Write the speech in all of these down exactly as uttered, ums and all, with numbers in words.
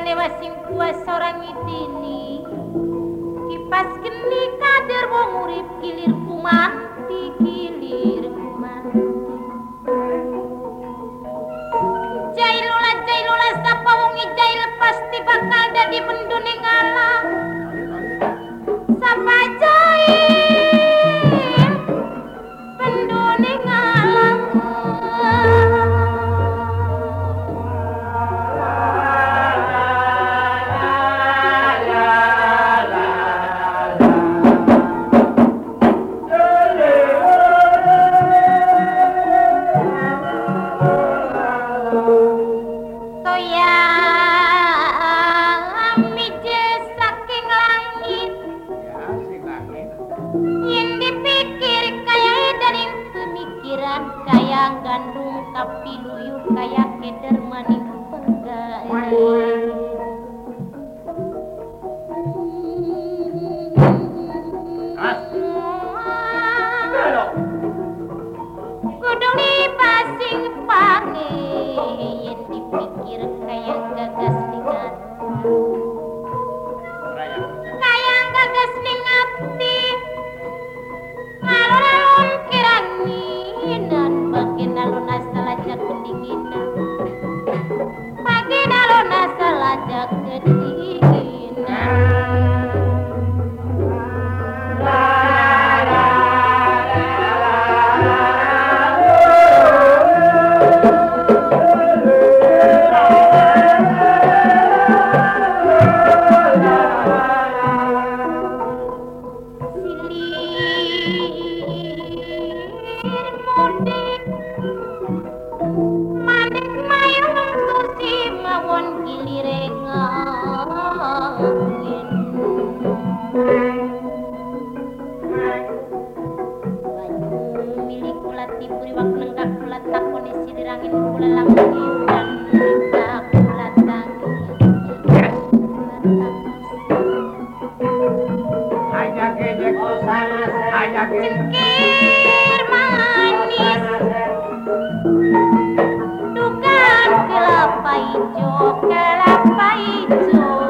dewa sing kuasa orang itini kipas geni kader wong urip kilir kumanti kilir kumanti jailula jailula sapa wong jail pasti bakal dadi penduning alam sapa jail penduning alam gandung tapi luyuh kaya keder maning penggae kudung dipasing pange yen dipikir kaya gagas ningat kaya gagas ningati alon-alon kiranginan bagian alon asal aja kedinginan bagian alon asal aja kedinginan cengkir manis dukan kelapa hijau kelapa hijau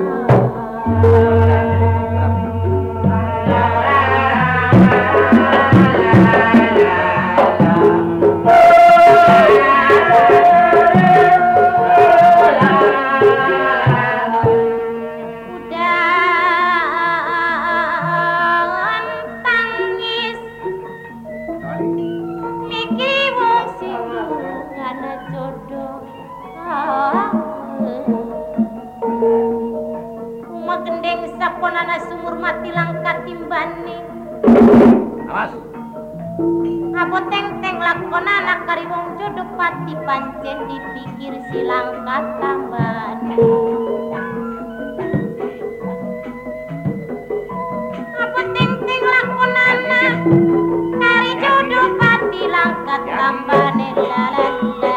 saponana sumur mati langka timbane awas apa teng-teng lakonana kari wong jodoh pati pancen dipikir silang katambane apa teng-teng lakonana kari jodoh pati langka tambane lalalala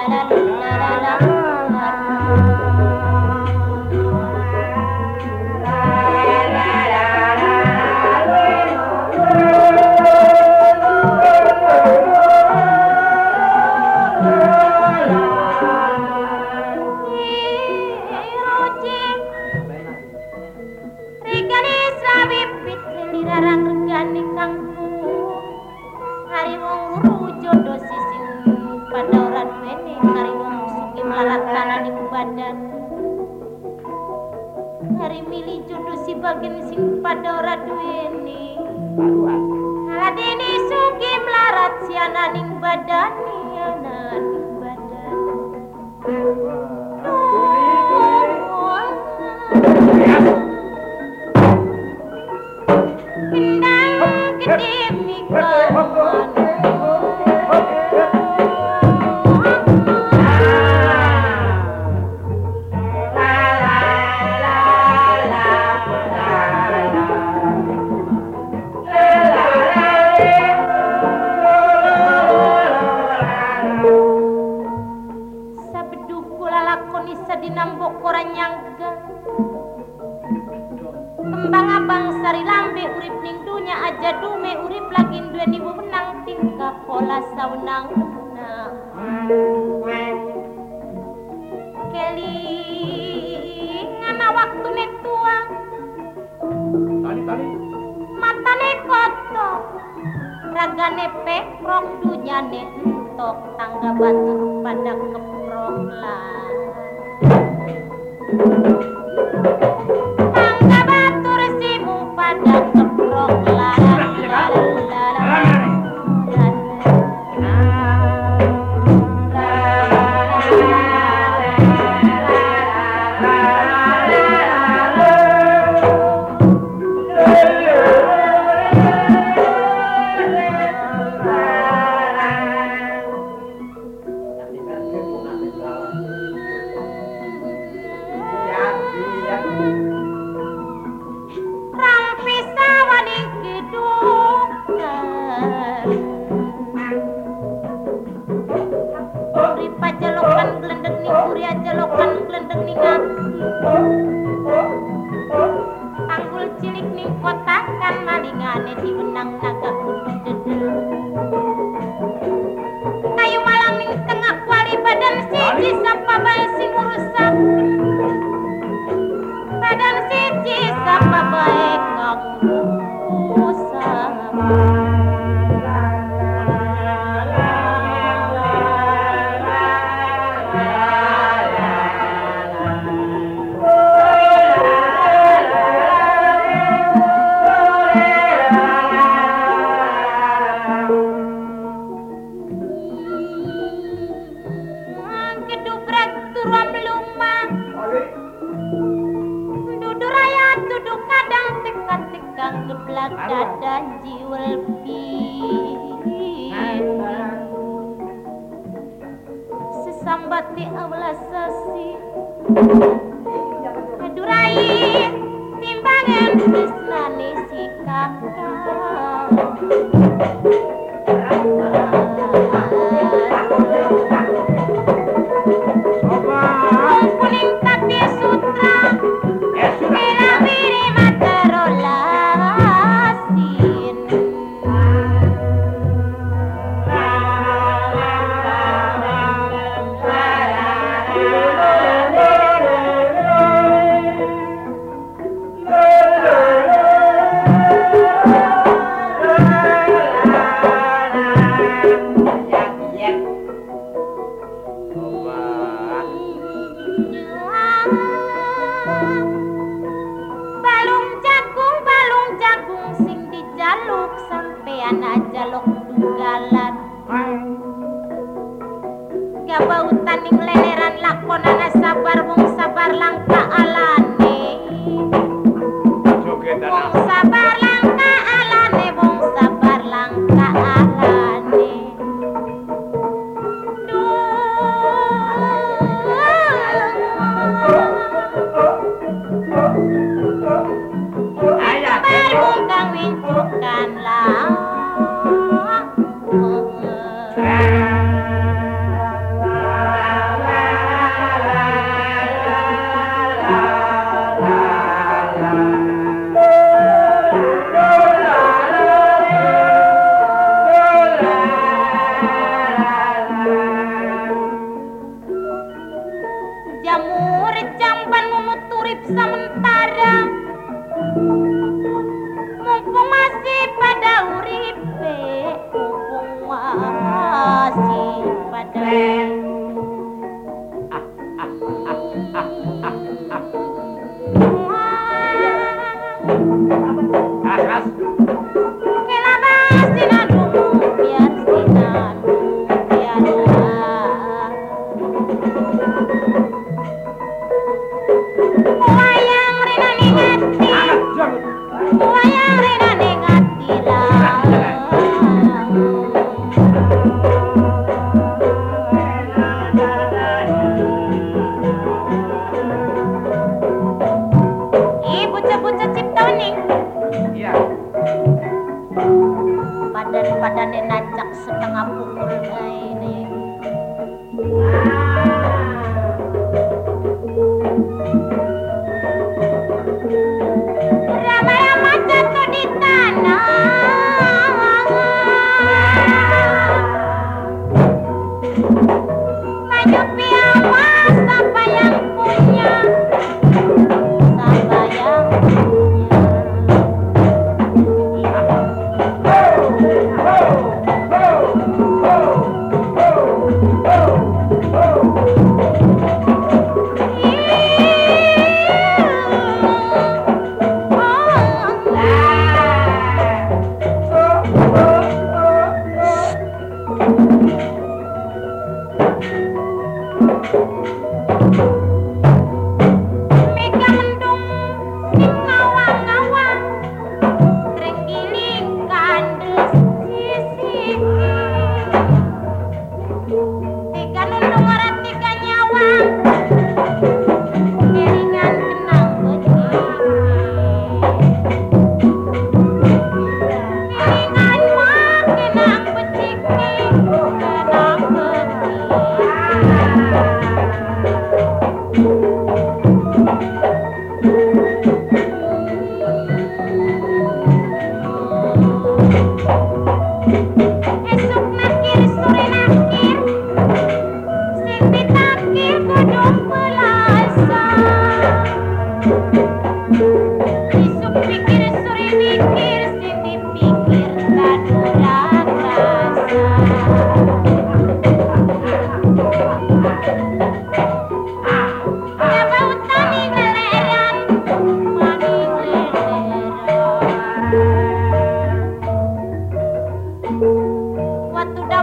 hari milih jodoh si bagian sing pada ora duweni aladini sugi melarat si ananing badani ananing badani kendang gede mikon dinambok orang nyangga kembang abang sari lambe urip ning dunya aja dume urip lagi duweni wewenang tingkah pola saunang keli beruang. Tali tali. Matane kotok, ragane pekrok, dunyane entok, tangga batur pada keprok lah. Tangga batur simu pada keprok lah. Tanggul cilik ning kotakan malingane di benang naga kudu dedel. Kayu malang ning tengah kuali badan siji sapa bae sing rusak. Badan siji sapa bae kang rusak. Geblak dada jiwel sesambati awla sasi durai timbangan tresnane si kakak kuning tapi sutra bela biri materola jaluk tunggalan gabau taning leleran lakonana sabar wong sabar langka alane wong sabar langka alane wong sabar langka alane ayah berbung kang wincukan lah. Jamur jamban memuturip sementara mumpung masih pada uripe mumpung masih pada ah, ah, ah, ah, ah, ah. Akas kenapa sinadu biar sinadu biar wayang rina ningati wayang rina ningati lah ibu bocah-bocah ciptoning iya badan-badannya nacak setengah pukul ini rama-rama jatuh di tanah maju piawa siapa yang punya siapa yang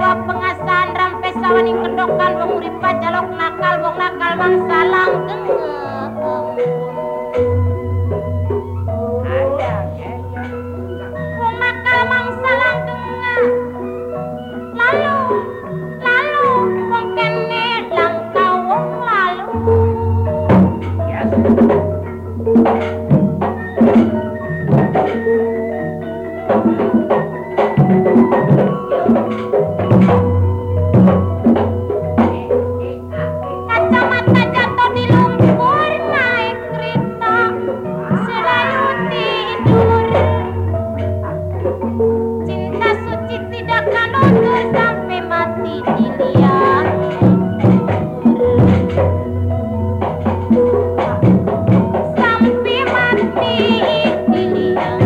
dua pengasahan rampe sawaning kedokan wong urip pajalok nakal wong nakal mangsa langgeng wong nakal mangsa langgeng lalu lalu wong kene langkah wong lalu yes. Kacamata jatuh di lumpur naik kereta selalu tidur cinta suci tidak akan luntur sampai mati dilihat sampai mati dilihat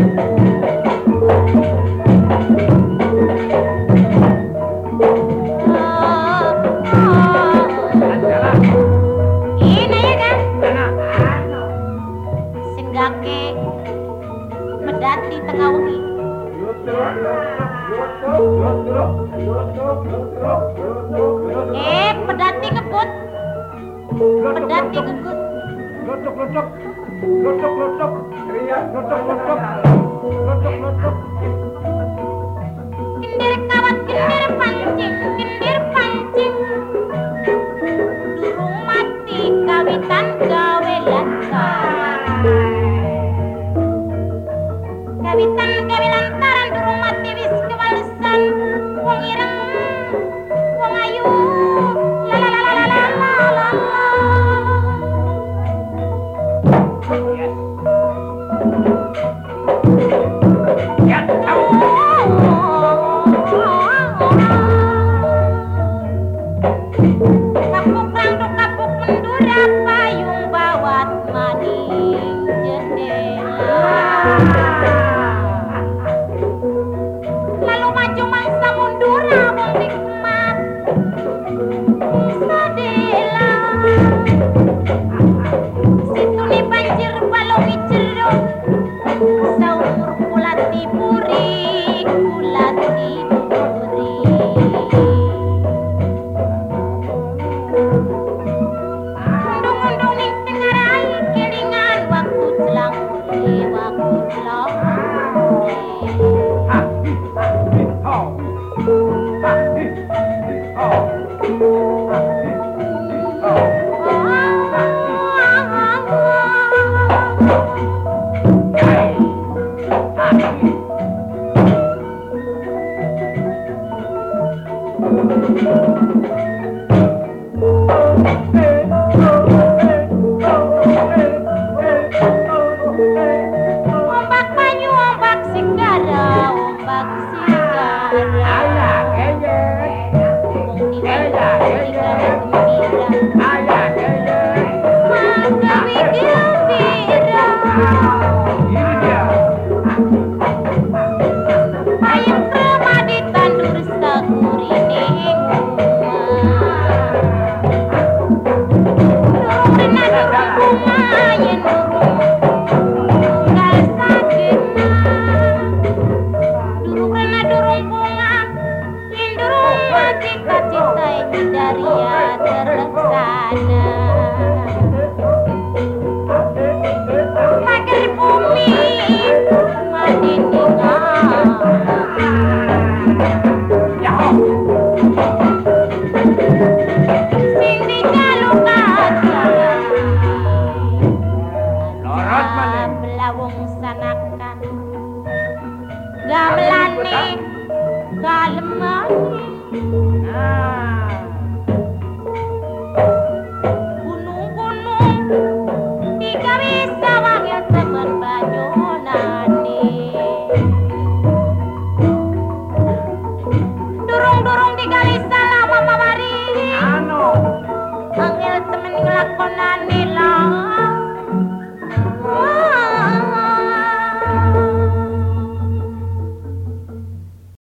Pedati tengah wengi. Eh, pedati kebut. Pedati kegut. Lotok lotok. Lotok lotok. Teriak lotok lotok. Lotok lotok. Kindir kawat, kindir pancing, kindir pancing. Durung mati kawitan gawe lantaran. Kawitan gawe lantaran durung mati wis kewalesan. Wong ireng, wong ayu. La la la la la la la la. Ya, tahu. Kapuk randuk kapuk mendura payung bawat maning jendela. Lalu maju mangsa mundur wong nikmat sadela. Situni banjir balongi jeruk saumur kulati puri kulati puri. Undung-undung ning tengah rai kelingan waktu jelang uri waktu jelang uri. Ombak banyu ombak sigara ombak sigara. Magawi gembira. Payung krema ditandur sagurining durung rena durung bunga yen durung tunggal sagena. Durung rena durung bunga yen durung mati kacita daria terlaksana.